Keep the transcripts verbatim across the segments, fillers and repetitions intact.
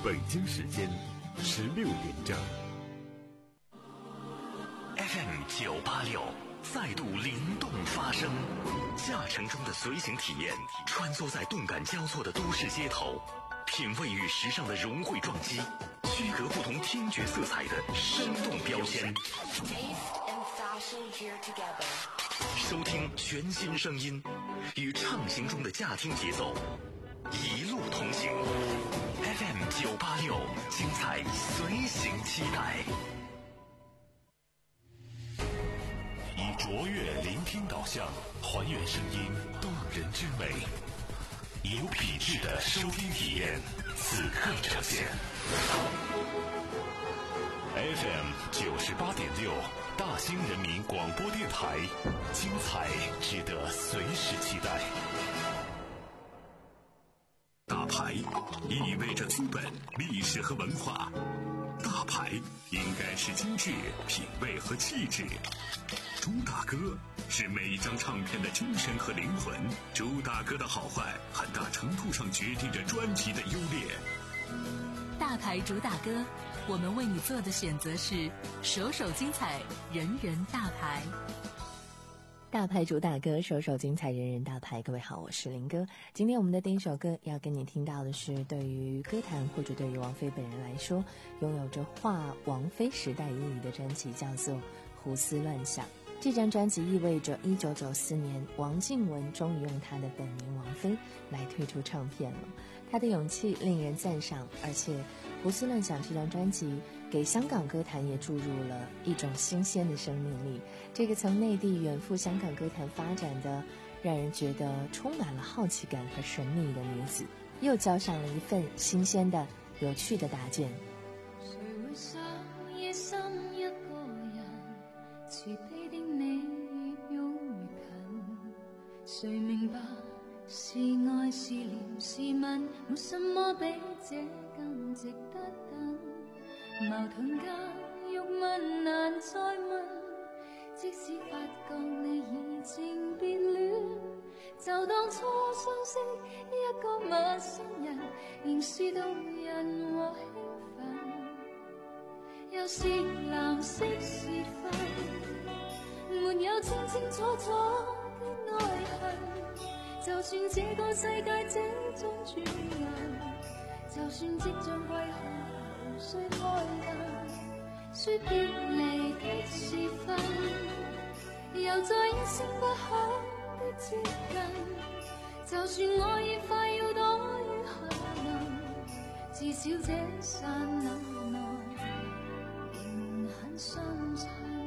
北京时间十六点整。 F M 九八六再度灵动发声，驾乘中的随行体验，穿梭在动感交错的都市街头，品味与时尚的融汇撞击，区隔不同听觉色彩的生动标签。收听全新声音，与畅行中的驾听节奏，一路同行。F M 九八六，精彩随行期待。以卓越聆听导向，还原声音动人之美，有品质的收听体验，此刻呈现。F M 九十八点六，大兴人民广播电台，精彩值得随时期待。大牌意味着资本、历史和文化，大牌应该是精致、品味和气质。朱大哥是每一张唱片的精神和灵魂，朱大哥的好坏很大程度上决定着专辑的优劣。 大牌主打歌，我们为你做的选择是首首精彩，人人大牌。 大牌主打歌，首首精彩，人人大牌。各位好，我是林哥。今天我们的第一首歌要跟你听到的是，对于歌坛或者对于王菲本人来说，拥有着划王菲时代意义的专辑，叫做《胡思乱想》。这张专辑意味着一九九四年王靖雯终于用她的本名王菲来推出唱片了。她的勇气令人赞赏，而且《胡思乱想》这张专辑给香港歌坛也注入了一种新鲜的生命力。这个从内地远赴香港歌坛发展的让人觉得充满了好奇感和神秘的女子，又交上了一份新鲜的有趣的搭建。 谁会想夜深一個人，慈悲的你越擁越近，誰明白是愛是憐是吻，沒什麼比這更值得等。矛盾間欲問難再問，即使發覺你已經變亂，就當初相識一個陌生人，仍是動人和興奮。又是藍色時分，沒有清清楚楚的愛恨，就算這個世界這種轉眼，就算即將歸去無需開燈，說別離的時分，又再一聲不響的接近，就算我已快要躲於下能，至少這剎那內仍很相襯。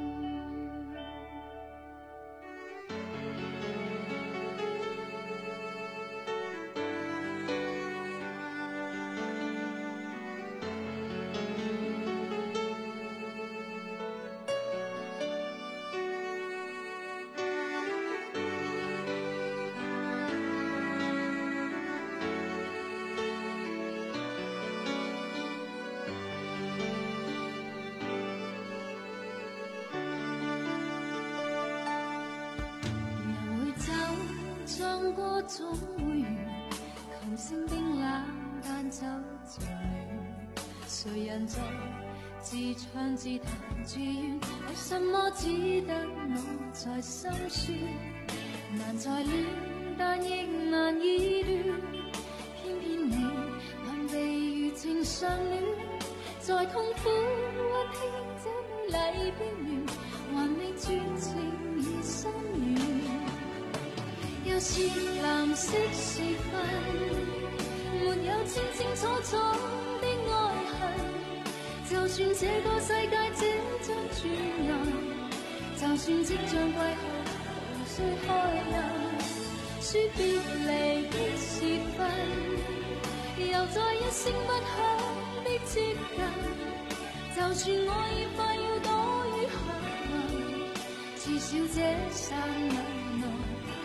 總會完，琴聲冰冷但酒漸暖，誰人在自唱自彈自怨，為什麼只得我在心酸，難再戀但亦難以斷，偏偏你難被如情相戀，在痛苦屈天這美麗邊緣，還未絕情已心軟。又是藍色時分，沒有清清楚楚的愛恨，就算這個世界這張轉眼，就算即將歸去無需開燈，說別離的時分，又再一聲不響的接近，就算我已快要躲於下能，至少這剎那內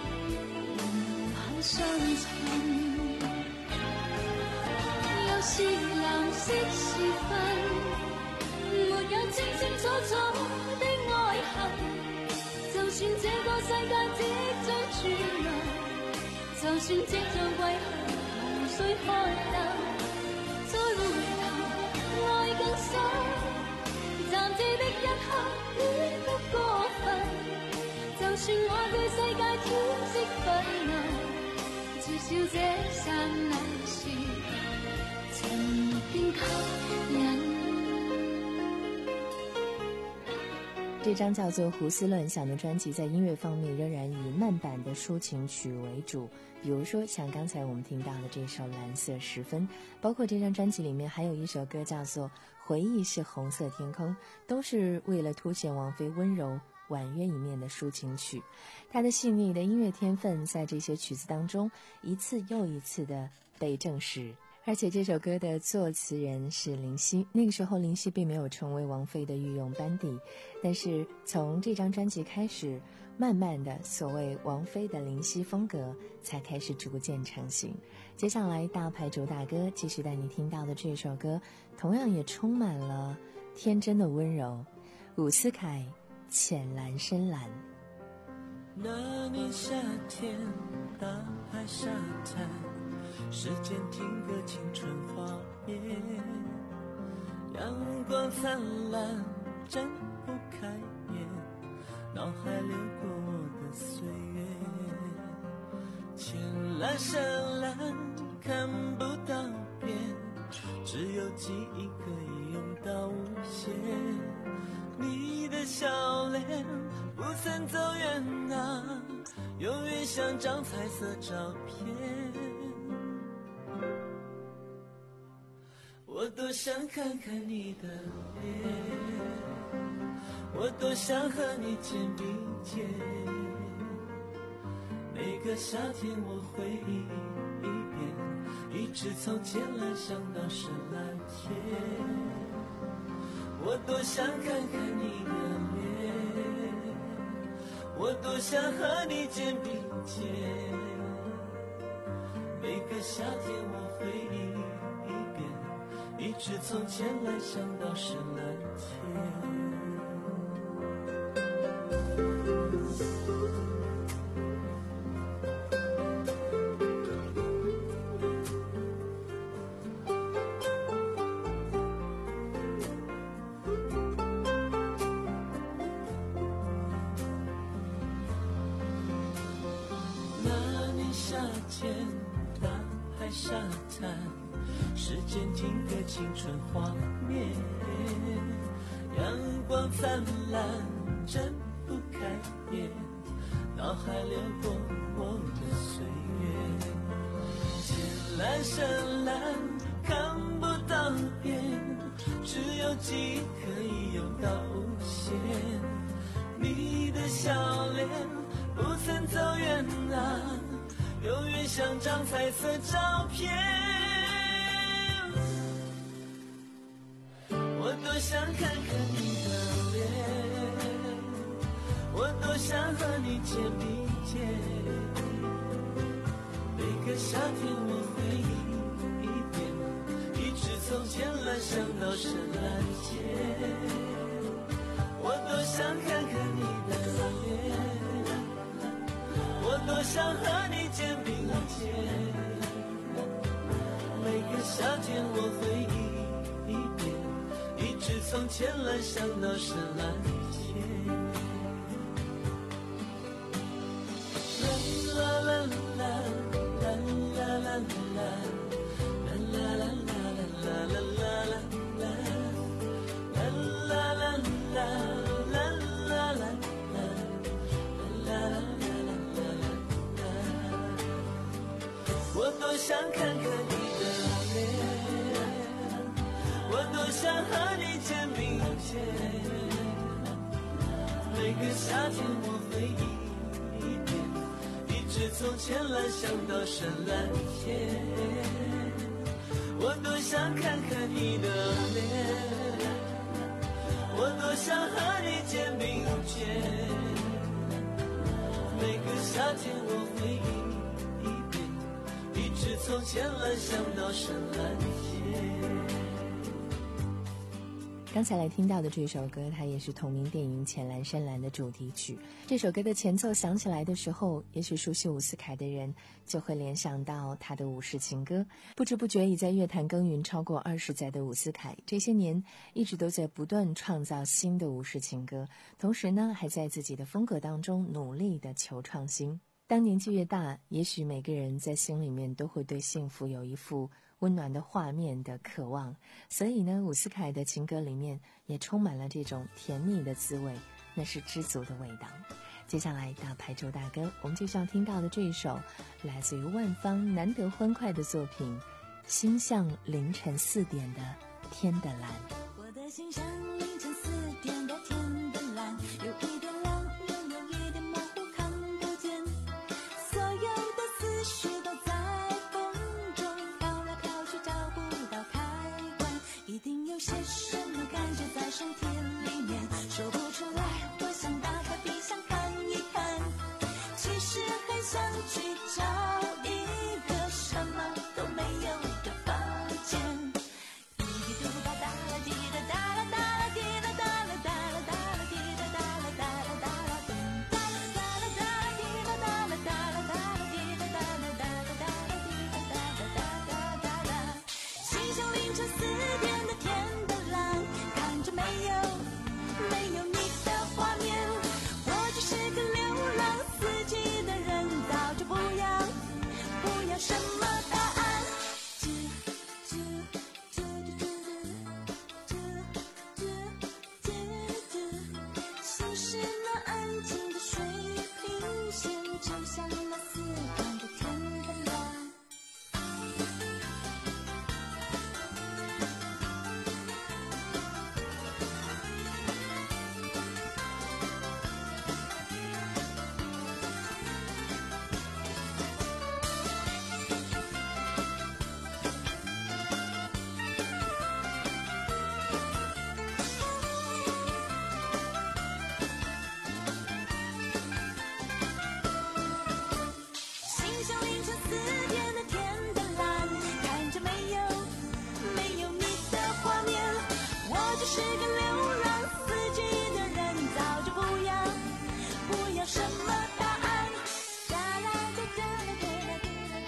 相襯，又是藍色時分，沒有清清楚楚的愛恨，就算這個世界即將轉涼，就算即將歸去無需開燈，再回頭這剎那時曾經吸引。 这张叫做《胡思乱想》的专辑在音乐方面仍然以慢板的抒情曲为主，比如说像刚才我们听到的这首《蓝色时分》，包括这张专辑里面还有一首歌叫做《回忆是红色天空》，都是为了凸显王菲温柔婉约一面的抒情曲。她的细腻的音乐天分在这些曲子当中一次又一次的被证实。而且这首歌的作词人是林夕，那个时候林夕并没有成为王菲的御用班底，但是从这张专辑开始，慢慢的所谓王菲的林夕风格才开始逐渐成型。接下来大牌主打歌继续带你听到的这首歌，同样也充满了天真的温柔，伍思凯《浅蓝深蓝》。 那年夏天，大海沙滩，时间停格，青春画面，阳光灿烂，睁不开眼，脑海流过我的岁月，浅蓝深蓝，看不到边，只有记忆可以用到无限。你的笑脸不曾走远啊，永远像张彩色照片。我多想看看你的脸，我多想和你肩并肩。每个夏天我回忆一遍，一直从浅蓝想到深蓝天。我多想看看你的脸，我多想和你肩并肩。每个夏天我回忆一直从浅蓝想到深蓝天。那年夏天，大海沙滩，时间停格，青春画面，阳光灿烂，睁不开眼，脑海流过我的岁月，浅蓝深蓝，看不到边，只有记忆可以游到无限。你的笑脸不曾走远啊，永远像张彩色照片。我多想看看你的脸，我多想和你肩并肩。每个夏天我回忆一遍，一直从浅蓝想到深蓝天。我多想看看你的脸，我多想和你肩并肩。每个夏天我回忆一遍，一直从浅蓝想到深蓝天。啦啦啦啦啦啦啦啦啦啦啦啦啦啦啦啦。我多想看看你的脸，我多想和你肩并肩。每个夏天我回忆一遍，一直从浅蓝想到深蓝天。我多想看看你的脸，我多想和你肩并肩。每个夏天我回忆一遍，一直从浅蓝想到深蓝天。 刚才来听到的这首歌，它也是同名电影《浅蓝深蓝》的主题曲。这首歌的前奏响起来的时候，也许熟悉伍思凯的人就会联想到他的伍氏情歌。不知不觉已在乐坛耕耘超过二十载的伍思凯，这些年一直都在不断创造新的伍氏情歌，同时呢，还在自己的风格当中努力的求创新。 当年纪越大，也许每个人在心里面都会对幸福有一幅温暖的画面的渴望，所以呢，伍思凯的情歌里面也充满了这种甜蜜的滋味，那是知足的味道。接下来大牌周大哥，我们就要听到的这一首来自于万芳难得欢快的作品《心像凌晨四点的天的蓝》。 我的心像凌晨四点的天的蓝，有一点亮，又有一点模糊，看不见，所有的思绪都在风中飘来飘去，找不到开关，一定有些什么感觉在身体里面说不出来，我想打开闭上看一看，其实很想去找一个什么都没有的房间。滴滴嘟哒哒啦滴哒哒啦哒啦滴哒哒啦哒啦哒啦滴哒哒啦哒啦哒啦咚哒啦哒啦哒啦滴哒哒啦哒啦哒啦滴哒哒啦哒啦哒啦滴哒哒啦哒哒哒啦。心像凌晨四点的天的蓝，看着没有没有你的画面，我就是个流浪四季的人，早就不要不要什么答案。吱吱吱吱吱吱吱吱，心是那安静的水平线，就像那四点的天的蓝。心像凌晨四点的天的蓝，看着没有没有你的画面，我就是个流浪四季的人，早就不要不要什么答案。哒啦哒哒啦哒啦滴啦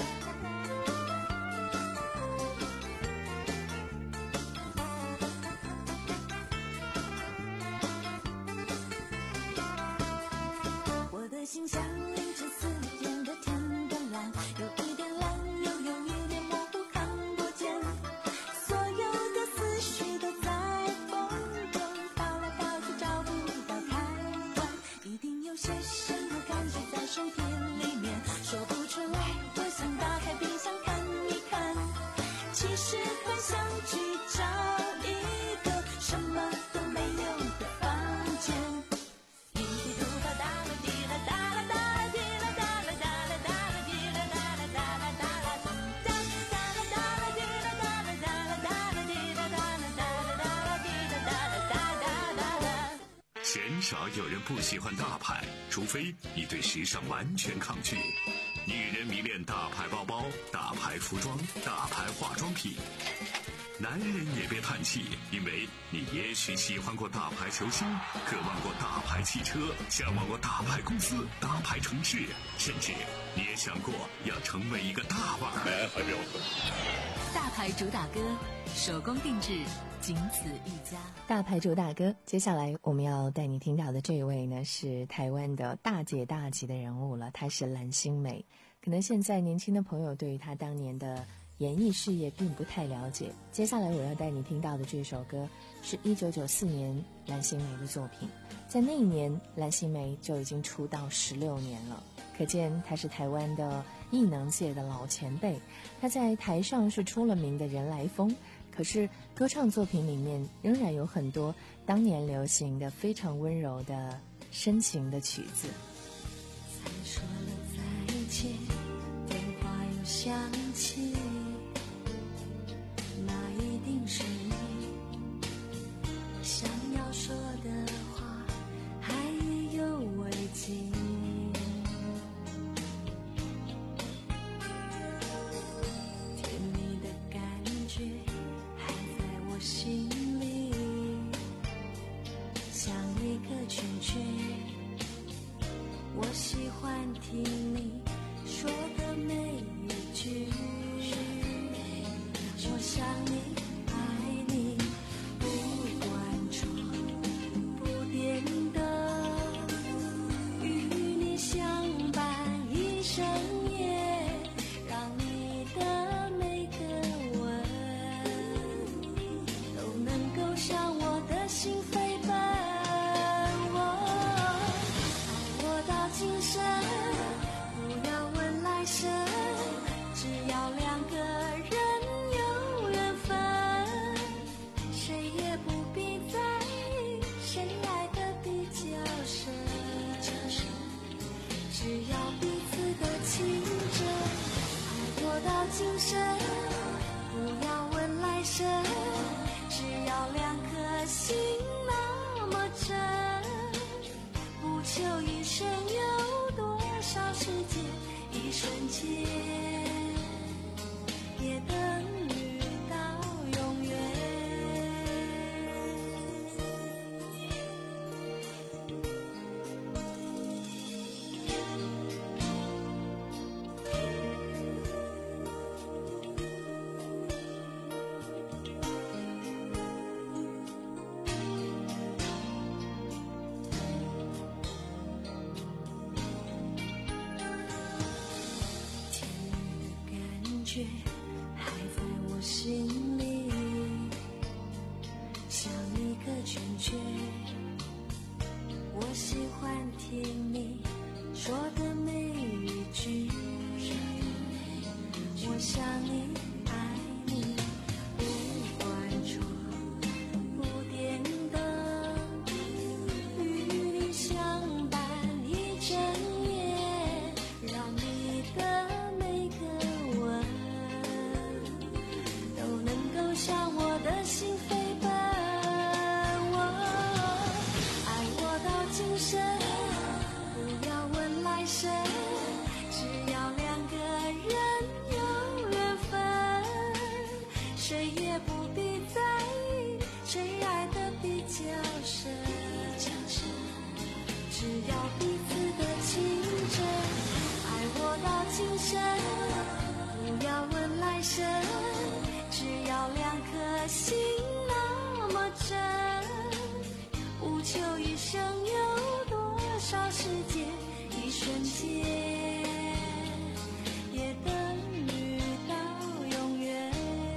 哒。我的心像凌晨四点的天的蓝，有一点蓝，又有一点模糊，看不见，所有的思绪都在风中飘来飘去，找不到开关，一定有些什么感觉在身体里面说不出来，我想打开闭上看一看，其实很想去找一个什么都没有的房间。滴滴嘟哒哒啦滴啦哒啦哒啦滴啦哒啦哒啦哒啦滴啦哒啦哒啦哒啦咚哒哒啦哒啦滴啦哒啦哒啦哒啦滴啦哒啦哒啦哒啦滴啦哒啦哒哒哒啦。 鲜少有人不喜欢大牌，除非你对时尚完全抗拒。女人迷恋大牌包包、大牌服装、大牌化妆品。男人也别叹气，因为你也许喜欢过大牌球星，渴望过大牌汽车，向往过大牌公司、大牌城市，甚至你也想过要成为一个大腕儿。 南海标准。 大牌主打歌，手工定制，仅此一家。 大牌主打歌，接下来我们要带你听到的这一位呢，是台湾的大姐大级的人物了，她是蓝心湄。可能现在年轻的朋友对于她当年的演艺事业并不太了解。接下来我要带你听到的这首歌是一九九四年蓝心湄的作品，在那一年蓝心湄就已经出道十六年了，可见她是台湾的艺能界的老前辈。她在台上是出了名的人来疯，可是歌唱作品里面仍然有很多当年流行的非常温柔的深情的曲子。 才说了再见，电话又响起，那一定是你想要说的话，还意犹未尽。甜蜜的感觉还在我心里，像一个圈圈。我喜欢听你说的每一句，我想你爱你，不管床不变的，与你相伴一心飞奔。我爱我到今生，不要问来生，只要两个人有缘分，谁也不必在意谁爱的比较深，只要彼此的情真。爱我到今生，不要问来生，只要两颗心那么真，不求一生有多少时间，一瞬间也等于到永远。还在我心里，像一个圈圈。我喜欢听你说的每一句，我想你，爱你，不关窗，不点灯，与你相伴一整夜，让你的每个吻向我的心飞奔。我爱我到今生，不要问来生，只要两个人有缘分，谁也不必在意谁爱的比较深，只要彼此的情真。爱我到今生，不要问来生，只要两颗心那么真，不求一生有多少时间，一瞬间也等于到永远。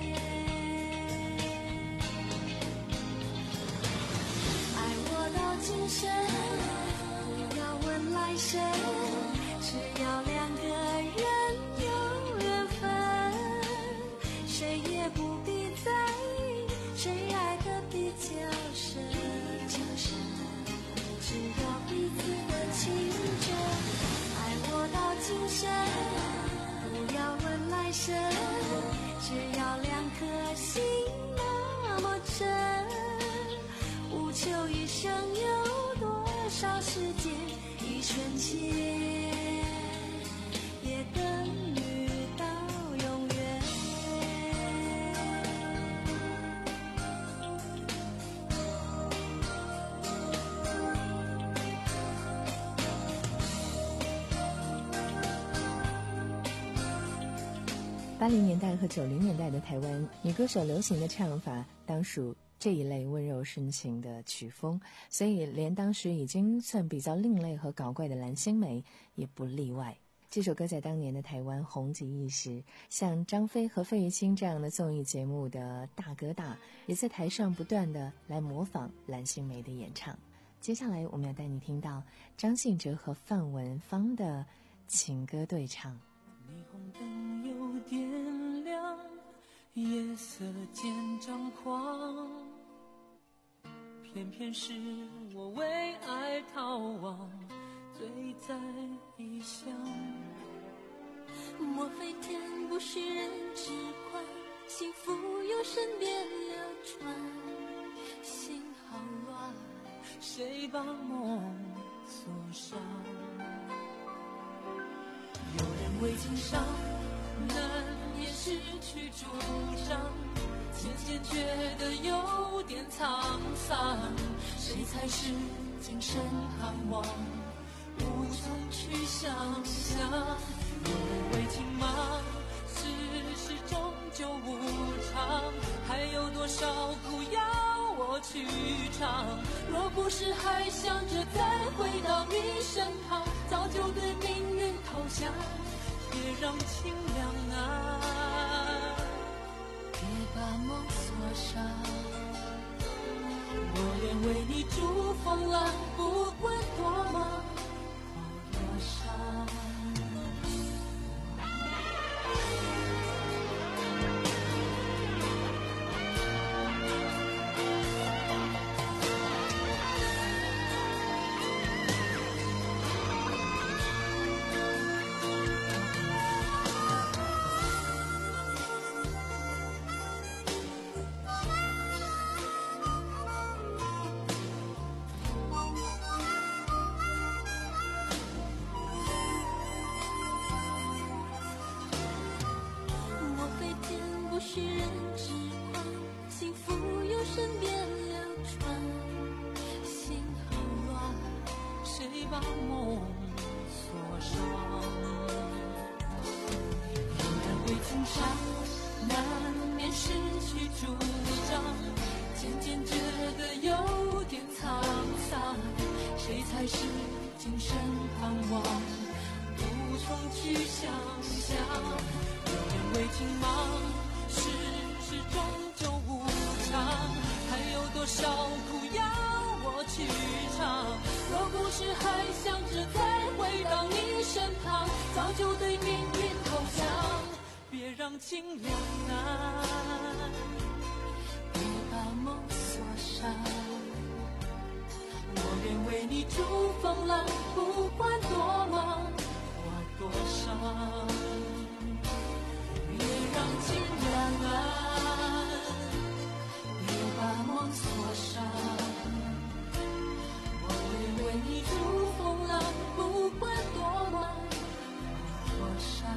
爱我到今生，不要问来生，只要两个人有缘分，谁也不必在意谁爱的比较深，只要彼此的情真。爱我到今生，不要问来生，只要两颗心那么真，不求一生有多少时间，一瞬间也等于到永远。 八零年代和九零年代的台湾女歌手流行的唱法当属这一类温柔深情的曲风，所以连当时已经算比较另类和搞怪的蓝心湄也不例外。这首歌在当年的台湾红极一时，像张飞和费玉清这样的综艺节目的大哥大也在台上不断的来模仿蓝心湄的演唱。接下来我们要带你听到张信哲和范文芳的情歌对唱。 霓虹灯又点亮，夜色渐张狂，偏偏是我为爱逃亡，醉在异乡。 莫非天不许人知怪，幸福又身边流传，心好乱， 谁把梦锁上？有人为情伤，难免失去主张，渐渐觉得有点沧桑，谁才是今生盼望，无从去想象。有人为情忙，世事终究无常，还有多少苦要我去尝？若不是还想着再回到你身旁，早就对命运投降。别让情凉啊， 别把梦锁上。 我愿为你筑风浪，不管多忙或多伤。 许人之狂，幸福由身边流传。 心很乱，谁把梦锁上？有人未曾伤，难免失去主张，渐渐觉得有点沧桑。谁才是今生盼望？无从去想象。有人未经忙，世事终究无常，还有多少苦要我去尝？若故事还想着再回到你身旁，早就对命运投降。别让情两难，别把梦锁上。我愿为你筑风浪，不管多忙或多伤。别让情两难，别把梦锁上。我愿为你筑风浪，不管多忙多伤。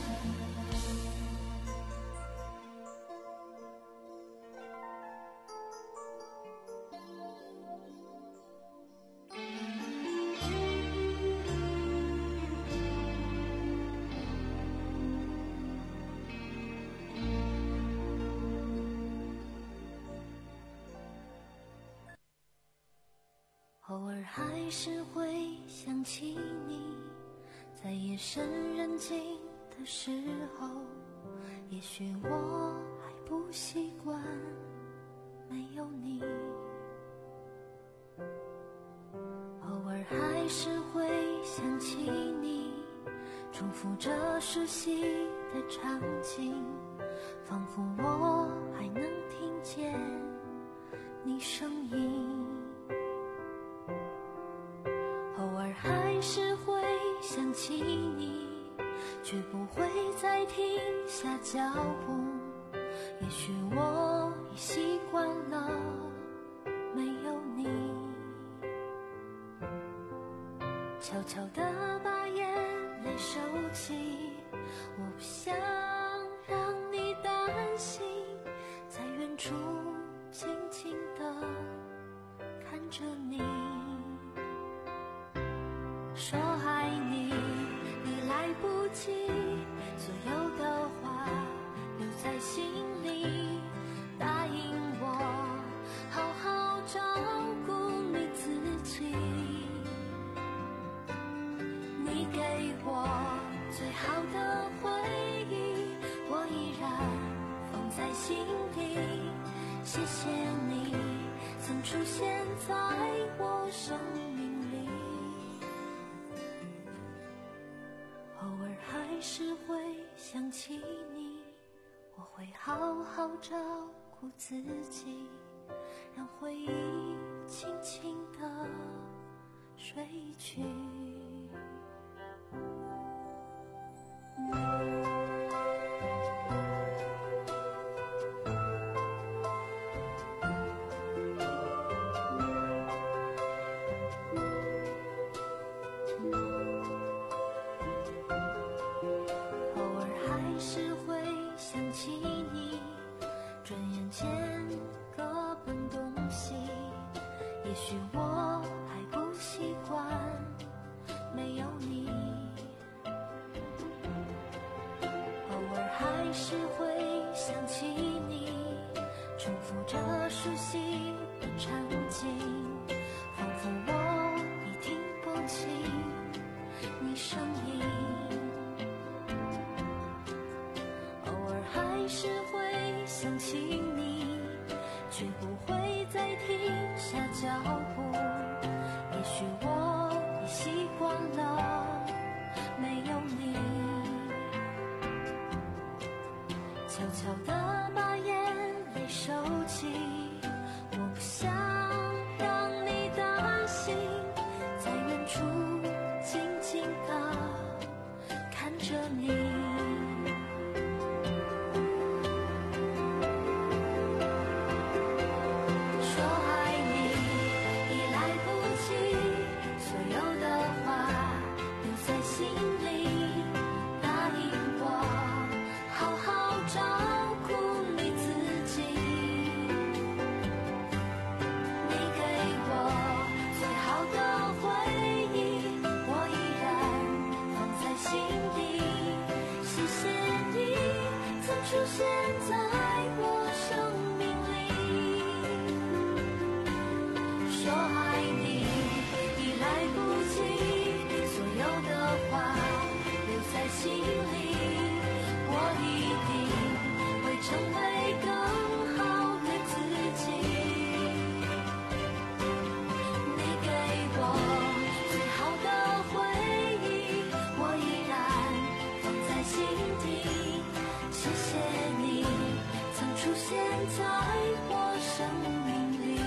偶尔还是会想起你，在夜深人静的时候，也许我还不习惯没有你。偶尔还是会想起你，重复着熟悉的场景，仿佛我还能听见你声音。偶尔还是会想起你，却不会再停下脚步。也许我已习惯了没有你，悄悄地把眼泪收起。我不想让你担心，在远处静静地看着你。说爱你，你来不及，所有的话留在心里。答应我，好好照顾你自己。你给我最好的回忆，我依然放在心底。谢谢你曾出现在我生命里。偶尔还是会想起你，我会好好照顾自己，让回忆轻轻地睡去。还是会想起你，重复着熟悉的场景，仿佛我已听不清你声音。偶尔还是会想起你，却却不会再停下脚步。也许我已习惯了没有你，悄悄地把眼泪收起，我不想让你担心，在远处静静地看着你。说爱你已来不及，所有的话留在心里，答应我好好照顾你自己。你给我最好的回忆，我依然放在心底。谢谢你曾出现在我生命里。说爱你已来不及，所有的话留在心里，我一定会成为更好的自己。你给我最好的回忆，我依然放在心底。谢谢你曾出现在我生命里。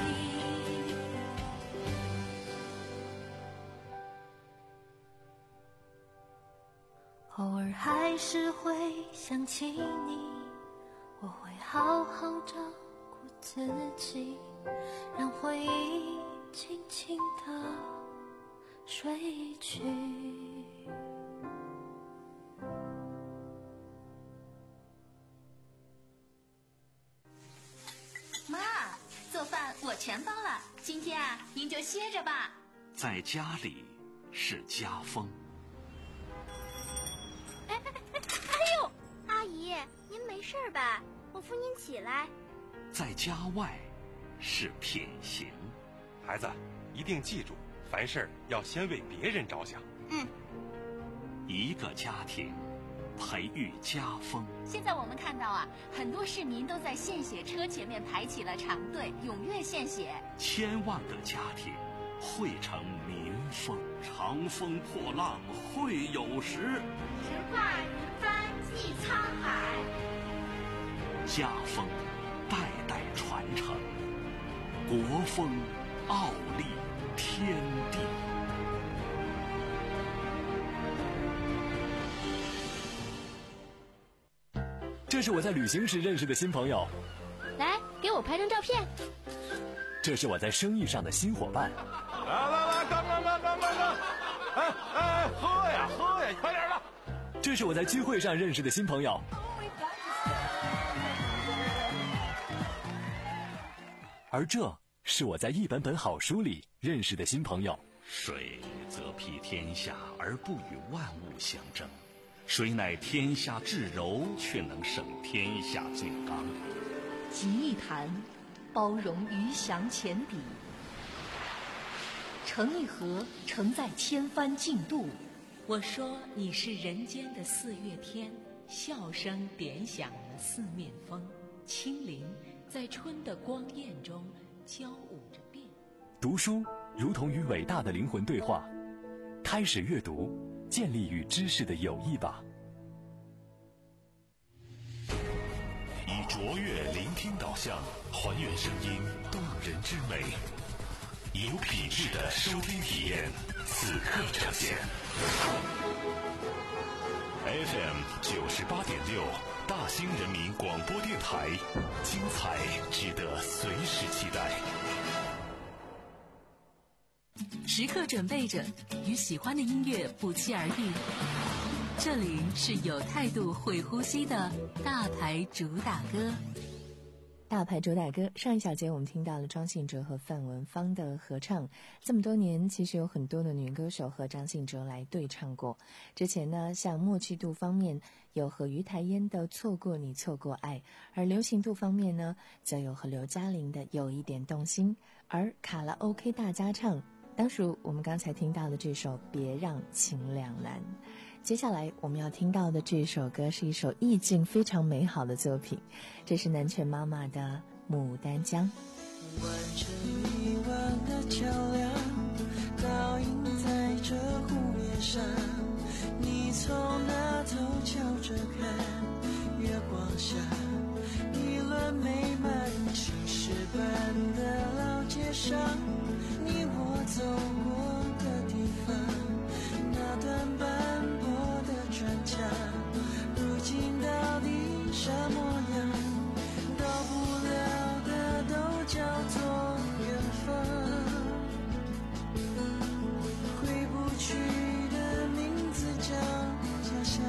偶尔还是会想起你，我会好好照顾自己，让回忆轻轻地睡去。 妈，做饭我全包了，今天啊，您就歇着吧。 在家里是家风。 阿姨，您没事吧？我扶您起来。 在家外是品行。 孩子，一定记住，凡事要先为别人着想。 嗯。 一个家庭培育家风。 现在我们看到啊，很多市民都在献血车前面排起了长队，踊跃献血。 千万个家庭汇成民风。长风破浪会有时， 直挂云帆济沧海。 家风代代传承，国风傲立天地。 这是我在旅行时认识的新朋友， 来给我拍张照片。 这是我在生意上的新伙伴。 来来来，干干干干干干！哎哎，喝呀喝呀，快点的！ 这是我在聚会上认识的新朋友。而这是我在一本本好书里认识的新朋友。 水则披天下而不与万物相争，水乃天下至柔，却能胜天下最刚。 集一坛，包容鱼翔浅底；盛一盒，盛在千帆竞渡。我说你是人间的四月天，笑声点响了四面风，清灵在春的光艳中交舞着变。 读书如同与伟大的灵魂对话，开始阅读，建立与知识的友谊吧。 以卓越聆听导向，还原声音动人之美，有品质的收听体验，此刻呈现。F M 九十八点六，大兴人民广播电台，精彩值得随时期待。 时刻准备着，与喜欢的音乐不期而遇。这里是有态度、会呼吸的大牌主打歌。 大牌主打歌，上一小节我们听到了庄信哲和范文芳的合唱。这么多年，其实有很多的女歌手和张信哲来对唱过。之前呢，像默契度方面有和于台烟的《错过你错过爱》，而流行度方面呢，则有和刘嘉玲的《有一点动心》，而卡拉 OK 大家唱，当属我们刚才听到的这首《别让情两难》。接下来我们要听到的这首歌是一首意境非常美好的作品，这是南拳妈妈的《牡丹江。 完成一万个桥梁，倒映在这湖面上，你从那头瞧着看，月光下一轮美满，青石板的老街上，你我走过的地方，那段斑驳的砖墙，如今到底什么样？到不了的都叫做远方，回不去的名字叫家乡。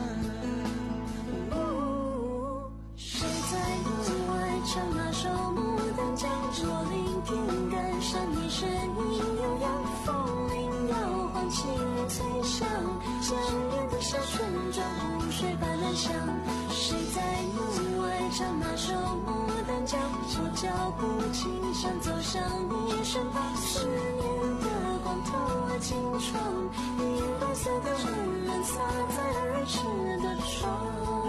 谁在门外唱那首《牡丹江》？我聆听感伤，你声音悠扬，风铃摇晃，七月催响，想念的小村庄，湖水般蓝香。谁在门外唱那首《牡丹江》？我脚步轻响，走向你身旁，思念的光透了金窗，银白色的温暖洒在儿时的窗。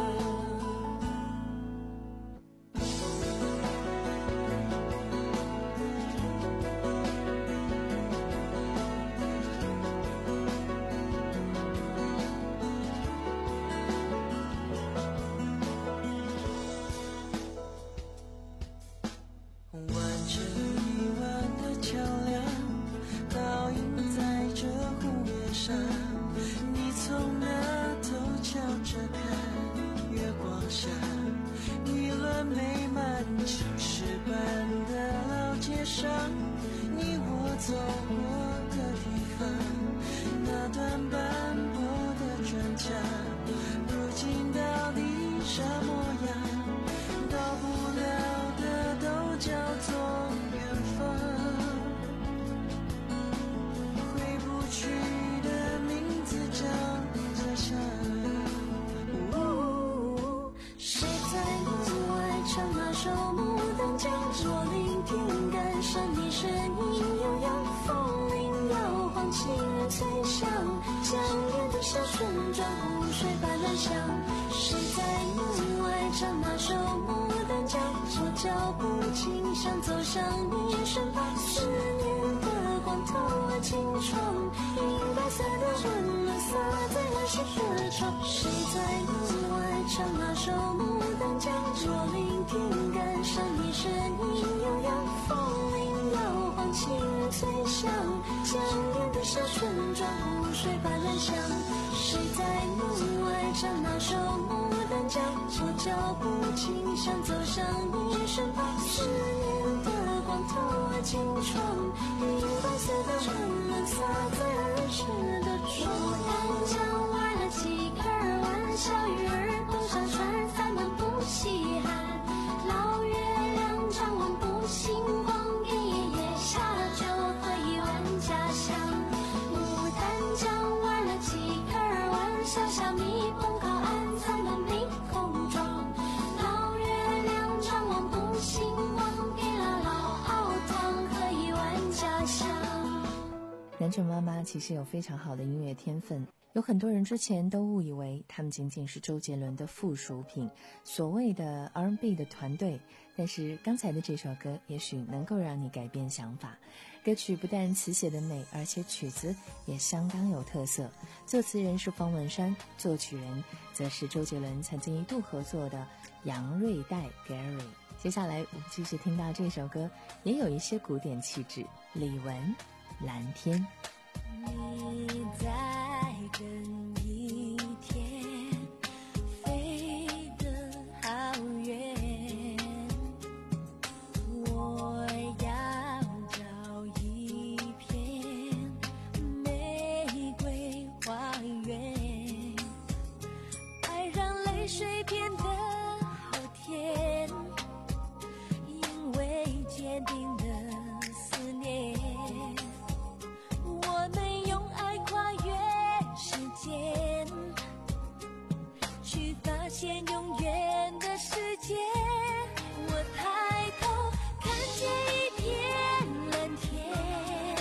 脚步轻响，走向你身旁，思念的光透了金窗，银白色的温暖洒在儿时的窗。谁在门外唱那首《牡丹江》？我聆听感伤，你声音悠扬，风铃摇晃，七月催响，想念的小村庄，湖水般蓝香。谁在门外唱那首《牡丹江》？我脚步轻响，走向你身旁，思念的光透了金窗，银白色的温暖洒在儿时的窗。牡丹江玩了几个玩，小鱼儿蹦上船，咱们不稀罕。老月亮张望不星光，给爷爷下了酒，喝一碗家乡。牡丹江玩了几个玩，小小米蹦靠岸，咱们没空装。老月亮张望不星光，给了老熬汤，喝一碗家乡。 南拳妈妈其实有非常好的音乐天分，有很多人之前都误以为他们仅仅是周杰伦的附属品，所谓的 R and B 的团队。但是刚才的这首歌也许能够让你改变想法。歌曲不但词写的美，而且曲子也相当有特色。作词人是方文山，作曲人则是周杰伦曾经一度合作的杨瑞代 Gary。 接下来我们继续听到这首歌，也有一些古典气质，李玟蓝天。 你在跟一天飞得好远，我要找一片玫瑰花园，爱让泪水变得好甜，因为坚定的思念，我们用爱跨越时间，去发现永远的世界。我抬头看见一片蓝天，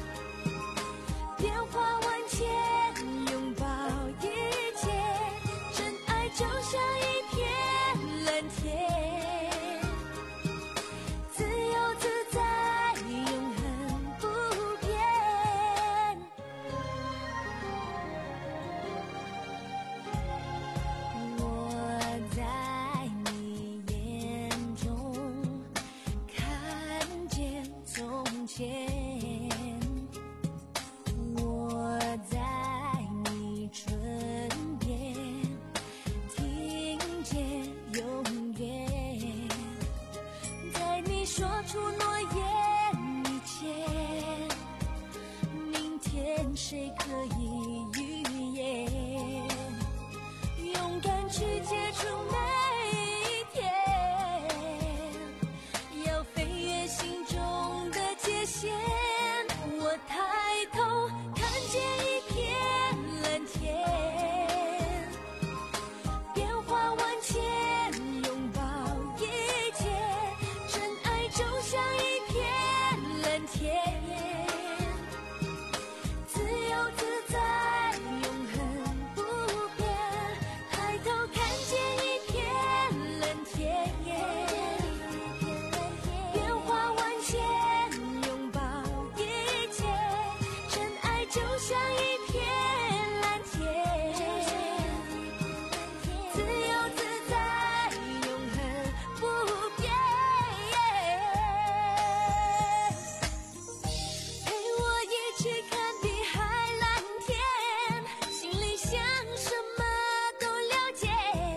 变化万千，拥抱一切，真爱就像一片蓝天，自出诺言以前，明天谁可以预言？勇敢去接触每一天，要飞越心中的界限。我抬头看见一片蓝天，变化万千，拥抱一切，真爱就像一片蓝天，自由自在，永恒不变。抬头看见一片蓝天，变化万千，拥抱一切，真爱就像一片蓝天，自由自在，永恒不变。陪我一起看碧海蓝天，心里想什么都了解，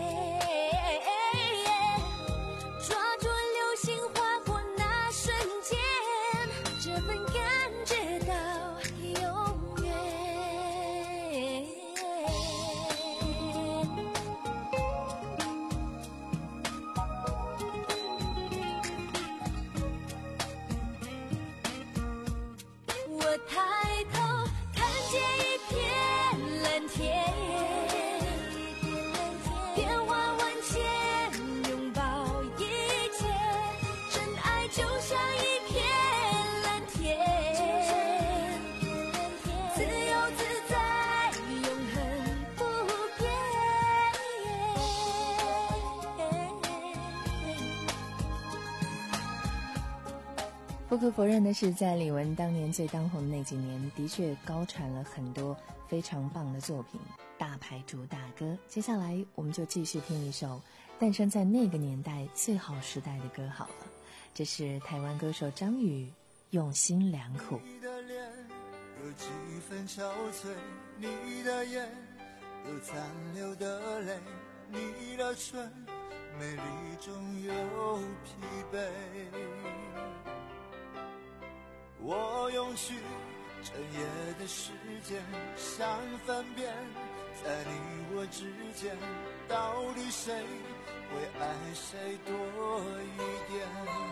抓住流星划过那瞬间，这份感觉到永远。我抬头看见一片蓝天，变化万千，拥抱一切，真爱就像一片蓝天，自由自在，永恒不变。 不可否认的是，在李玟当年最当红的那几年，的确高产了很多非常棒的作品，大牌主打歌。接下来我们就继续听一首诞生在那个年代最好时代的歌好了，这是台湾歌手张宇用心良苦。 你的脸有几分憔悴，你的眼有残留的泪，你的唇美丽中有疲惫。我用去整夜的时间，想分辨在你我之间，到底谁会爱谁多一点。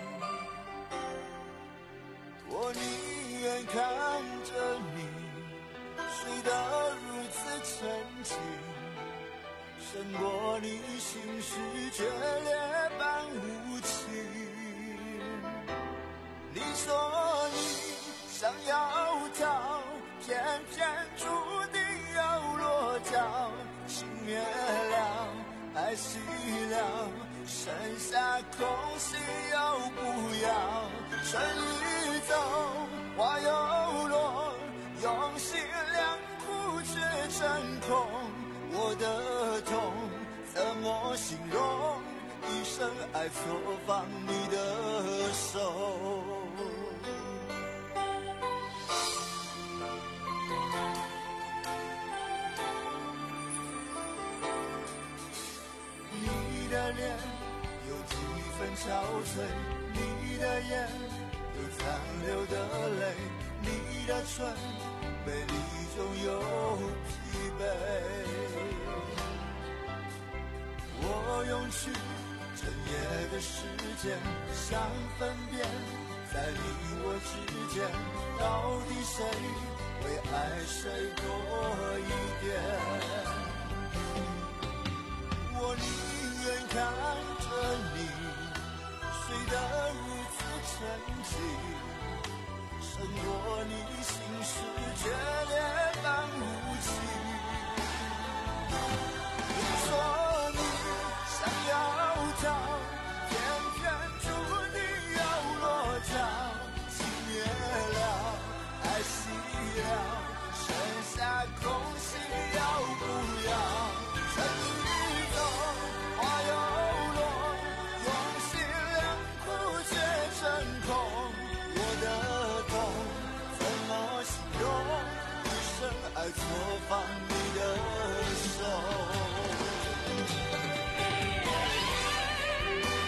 我宁愿看着你睡得如此沉静，胜过你心事决裂般无情。你说你想要逃，偏偏注定要落脚，情灭了，爱熄了，剩下空心又不要。春已走，花又落，用心良苦却成空。我的痛怎么形容？一生爱错放你的手。你的脸有几分憔悴，你的眼有残留的泪，你的唇美丽中有疲惫。我用去整夜的时间，想分辨在你我之间，到底谁会爱谁多一点。我宁愿看着你睡得如此沉静，胜过你心事决裂般无情。你说你想要逃，偏偏注定要落脚，情灭了，爱熄了，剩下空心要不要。春已走，花又落，用心良苦却成空。我的痛怎么形容？一生爱错放你的手。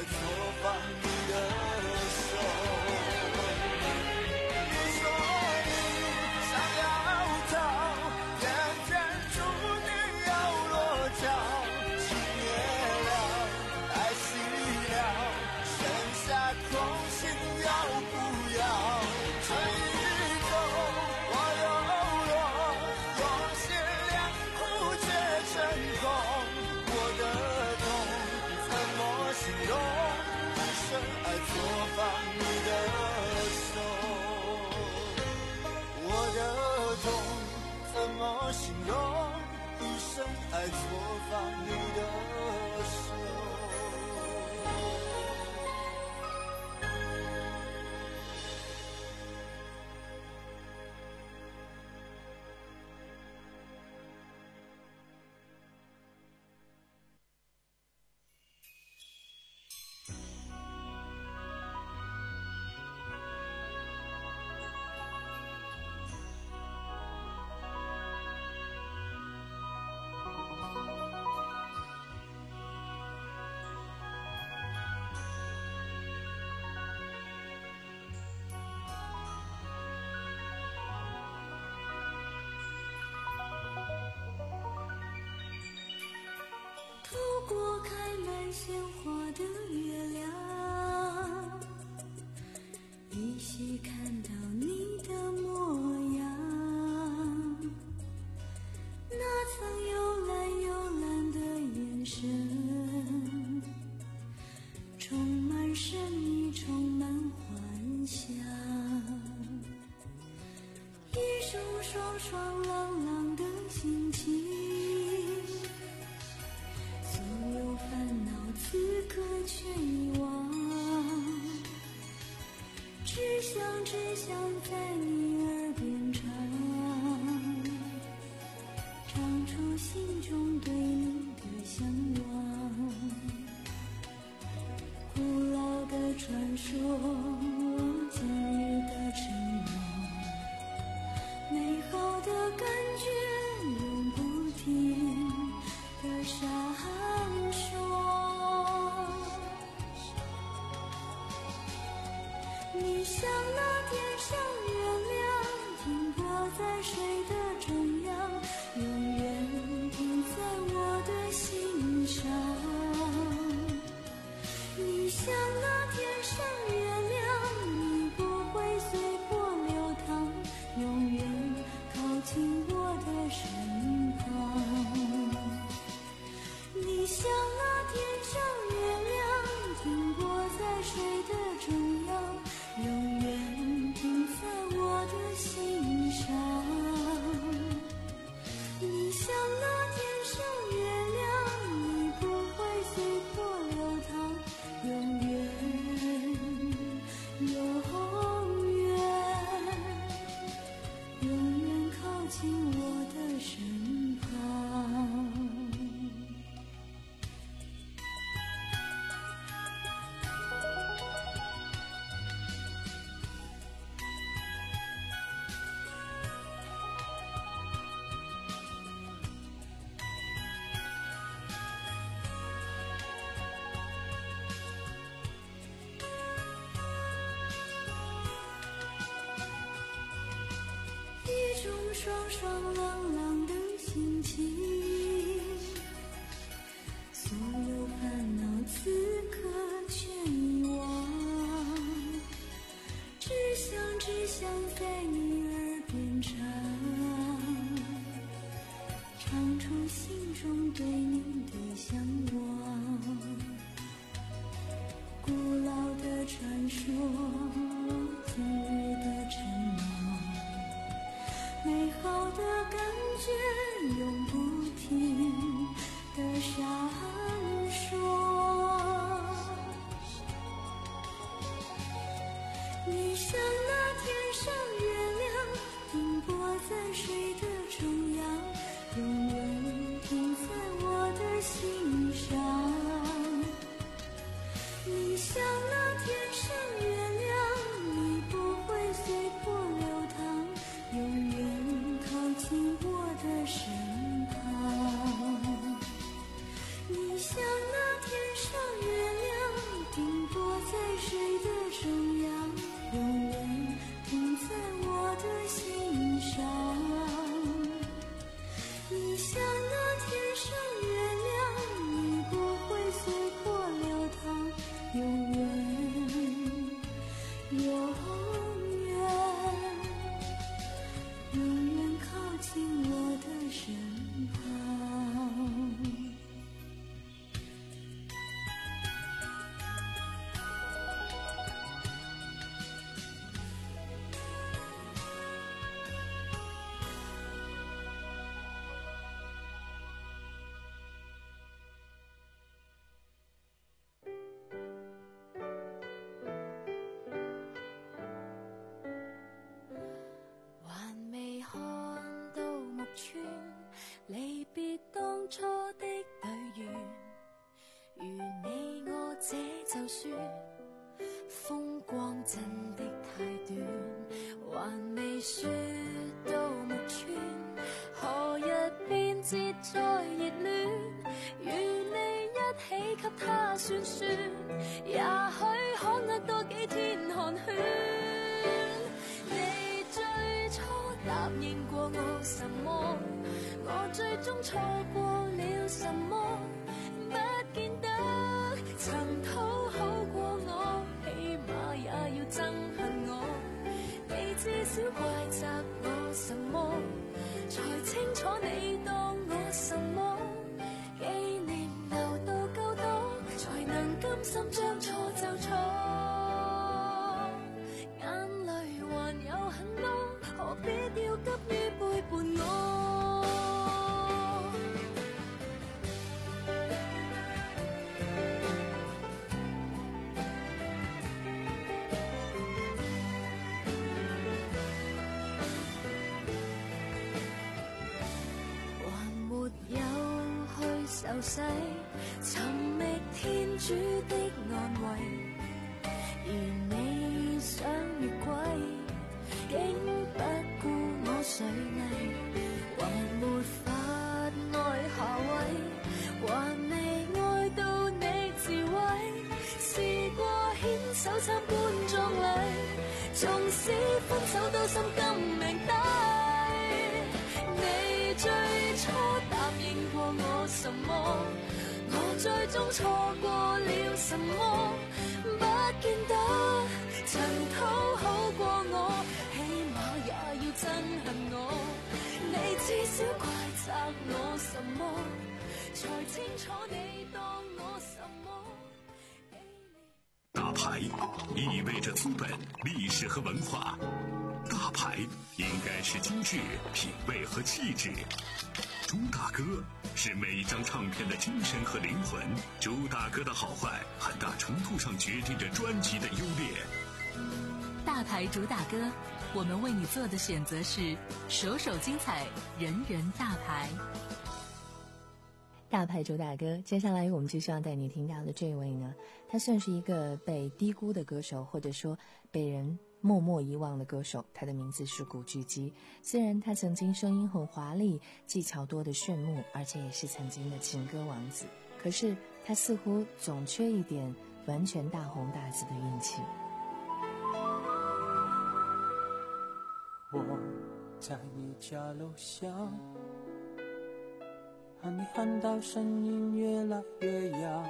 错放你的手。你说你想要逃，偏偏注定要落脚，熄灭了，爱熄了，剩下空心要不要？这一走我又落，用心良苦却成空，我的痛怎么形容？一生爱错放你的手，我的痛怎么形容？一生爱错放你的手。 透过开满鲜花的月亮，依稀看到你的模样，那曾幽蓝幽蓝的眼神，充满神秘，充满幻想，一种爽爽朗朗的心情，所有烦恼此刻全遗忘，只想只想在你耳边唱，唱出心中对你的向往。古老的传说，今日的承诺，美好的感觉永不停的闪烁。你像那天上月亮，停泊在水的中央，永远停在我的心上。你像那天上月亮，你不会随波流淌，永远靠近我的身旁。你像那天上月亮，停泊在水的中央，永远停在我的心上。你像那天上月亮，你不会随波流淌，永远永远永远靠近我的身旁。一种爽爽朗朗的心情，所有烦恼此刻全遗忘，只想只想在你耳边唱，唱出心中对你的向往。古老的传说，今日的承诺，美好的感觉永不停的闪烁。你像那天上月亮，停泊在水的中央，永远停在我的心上。你像那天上月亮，你不会随波流淌，永远靠近我的身旁。你像那天上月亮，停說風光真的太短，還未說到木村，何日便節再熱戀，與你一起給他算算，也許可握多幾天寒暄。你最初答應過我什麼，我最終錯過了什麼，不見得曾討好過我，起碼也要憎恨我。你至少怪責我什麼，才清楚你當我什麼。紀念留到夠多，才能甘心將錯就錯。眼淚還有很多，何必要急於背叛我。受洗尋覓天主的安慰，而你想越軌，竟不顧我水藝，還沒法愛下位，還未愛到你自毀，試過牽手參觀葬禮，縱使分手都心甘命抵。你最初答應過我什麼，我最終錯過了什麼，不見得曾討好過我，起碼也要憎恨我。你至少怪責我什麼，才清楚你當我什麼。 大牌意味着资本、历史和文化，大牌应该是精致、品味和气质。朱大哥是每一张唱片的精神和灵魂，朱大哥的好坏很大程度上决定着专辑的优劣。 大牌主打歌，我们为你做的选择是首首精彩，人人大牌。 大牌主打歌，接下来我们就希望带你听到的这位呢，他算是一个被低估的歌手，或者说被人默默遗忘的歌手。他的名字是古巨基。虽然他曾经声音很华丽，技巧多的炫目，而且也是曾经的情歌王子，可是他似乎总缺一点完全大红大紫的运气。 我在你家楼下，喊你喊到声音越来越哑，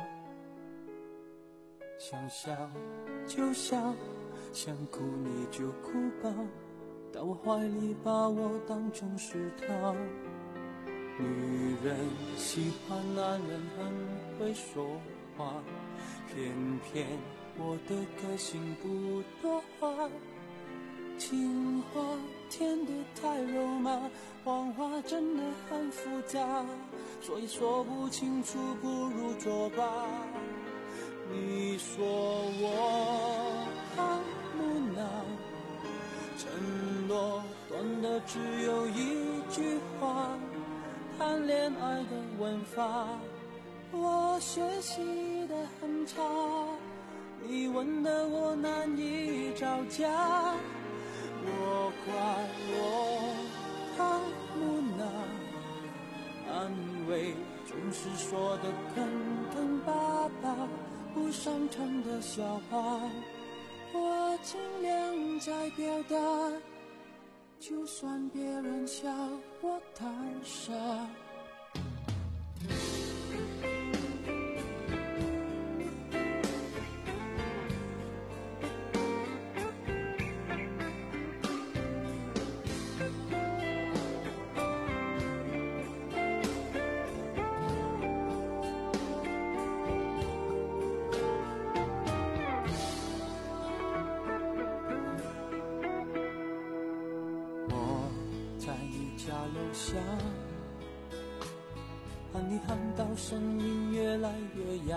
想笑就笑，想哭你就哭吧，到我怀里把我当成是他。女人喜欢男人很会说话，偏偏我的个性不多话，情话甜得太肉麻，谎话真的很复杂，所以说不清楚不如作罢。你说我好木讷，承诺短的只有一句话，谈恋爱的文法我学习得很差，你问的我难以招架，我怪我好木讷，安慰总是说得坑坑巴巴，不擅长的笑话我尽量在表达，就算别人笑我太傻。喊你喊到声音越来越哑，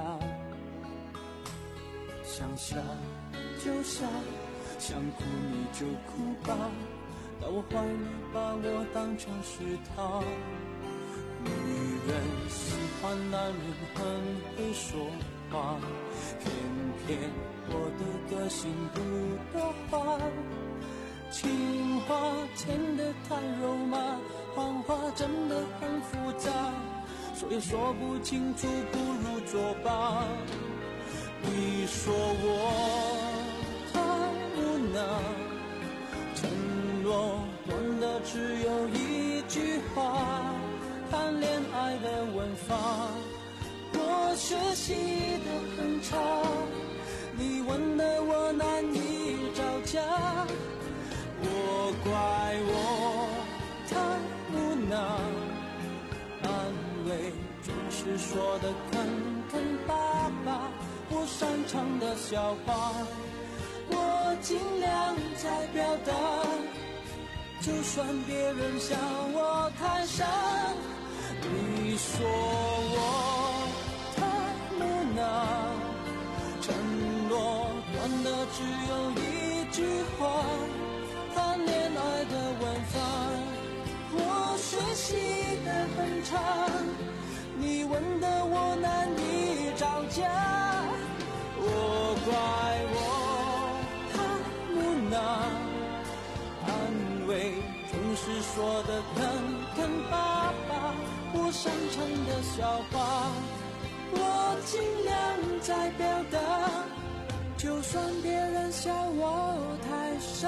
想笑就笑，想哭你就哭吧，到我怀里把我当成是他。女人喜欢男人很会说话，偏偏我的个性不多话。情话甜得太肉麻，谎话真的很复杂，说也说不清楚，不如作罢。你说我太无能，承诺短的只有一句话，谈恋爱的文法我学习得很差，你问的我难以招架，我怪我太无能，安慰总是说的坑坑巴巴，我擅长的笑话我尽量在表达，就算别人笑我太傻，你说我太木讷，承诺短的只有一句话，谈恋爱的文法我学习得很差，你问的我难以招架，我怪我太木讷，安慰总是说的坑坑巴巴，我擅长的笑话我尽量在表达，就算别人笑我太傻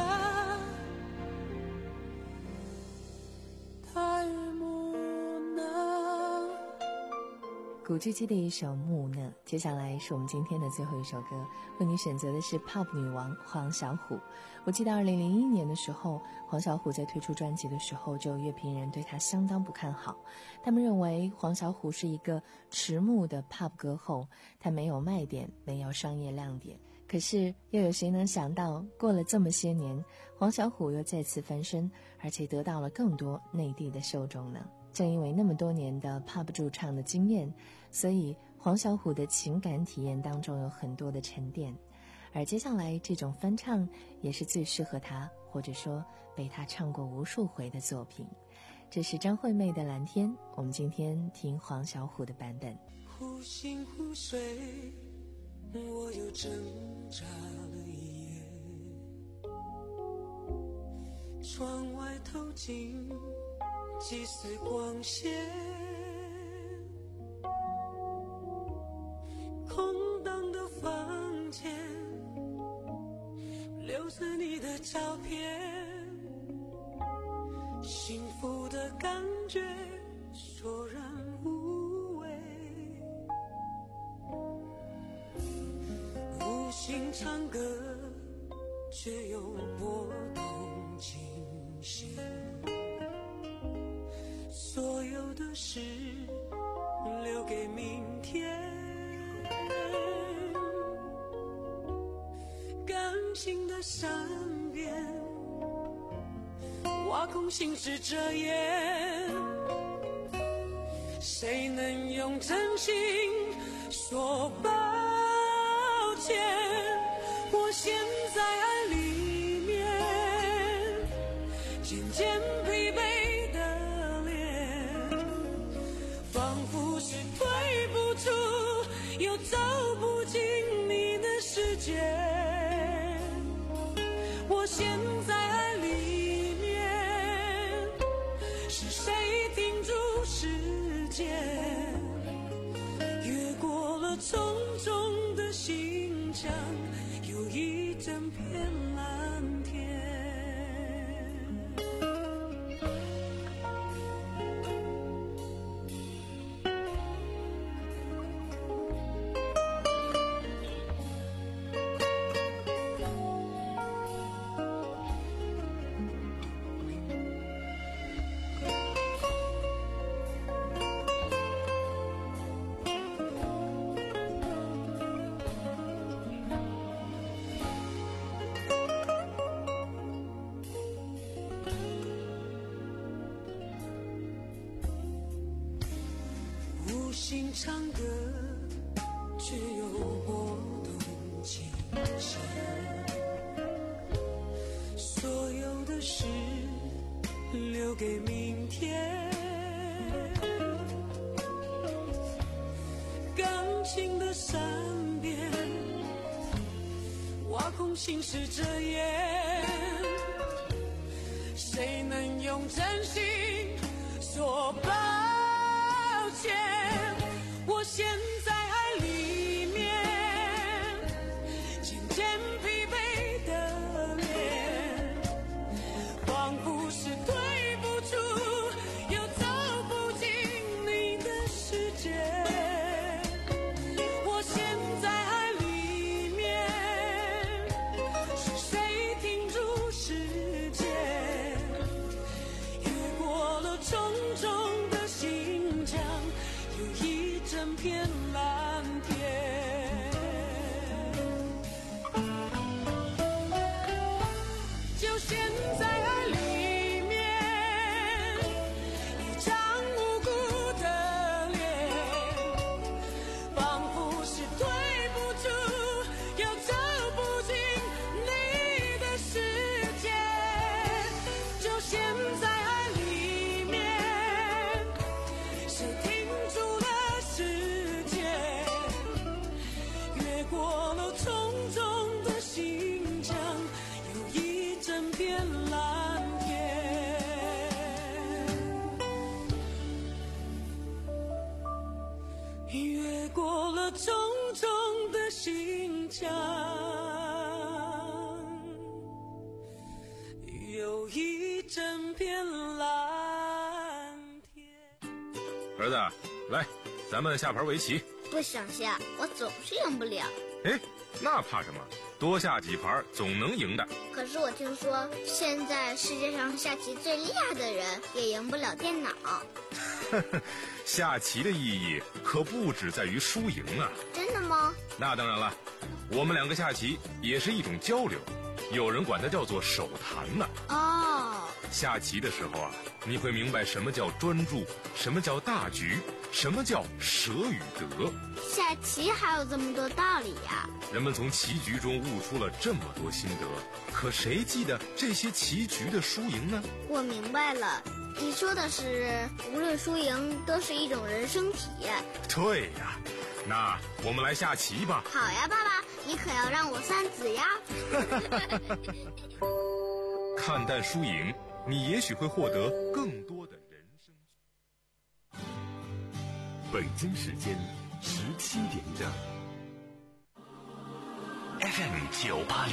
太木讷。 古巨基的一首《木讷》，接下来是我们今天的最后一首歌，为你选择的是 pop 女王黄小琥。我记得二零零一年的时候，黄小琥在推出专辑的时候，就有乐评人对她相当不看好，他们认为黄小琥是一个迟暮的 pop 歌后，她没有卖点，没有商业亮点。可是又有谁能想到，过了这么些年，黄小琥又再次翻身，而且得到了更多内地的受众呢？正因为那么多年的 pop 驻唱的经验，所以黄小琥的情感体验当中有很多的沉淀，而接下来这种翻唱也是最适合她，或者说被她唱过无数回的作品。这是张惠妹的《蓝天》，我们今天听黄小琥的版本。 忽醒忽睡，我又挣扎了一夜，窗外透进几丝光线，空荡的房间留着你的照片，幸福的感觉索然无味，无心唱歌却又拨动琴弦，所有的事留给明天，感情的善变挖空心事遮掩，谁能用真心说抱歉，我陷在爱里面渐渐疲惫的脸，仿佛是退不出又走不进你的世界，我陷在爱里面，是谁停住时间，越过了重重的心墙，有一整片蓝天。无心唱歌却又拨动琴弦，所有的事留给明天，感情的善心事遮掩，谁能用真心说抱歉？我陷在爱里面，渐渐疲惫的脸，仿佛是退不出又走不进你的世界。我陷在爱里面，是谁停住时间？越过了重重的心墙，有一整片蓝天。就陷在爱里面，一张无辜的脸，仿佛是退不出又走不进你的世界。就陷在爱里面，谁停住了时间？越过了重重的心墙，有一整片蓝天。越过了重重的心墙，有一整片蓝天。 儿子，来，咱们下盘围棋。 不想下，我总是赢不了。 哎，那怕什么？多下几盘总能赢的。 可是我听说，现在世界上下棋最厉害的人也赢不了电脑。 下棋的意义可不只在于输赢啊。 真的吗？ 那当然了，我们两个下棋也是一种交流，有人管它叫做手谈呢。 哦， 下棋的时候啊，你会明白什么叫专注，什么叫大局，什么叫舍与得。 下棋还有这么多道理呀！ 人们从棋局中悟出了这么多心得，可谁记得这些棋局的输赢呢？ 我明白了，你说的是无论输赢都是一种人生体验。 对呀，那我们来下棋吧。 好呀，爸爸，你可要让我三子呀。 看淡输赢，你也许会获得更多的人生。 北京时间十七点整。 F M 九八零。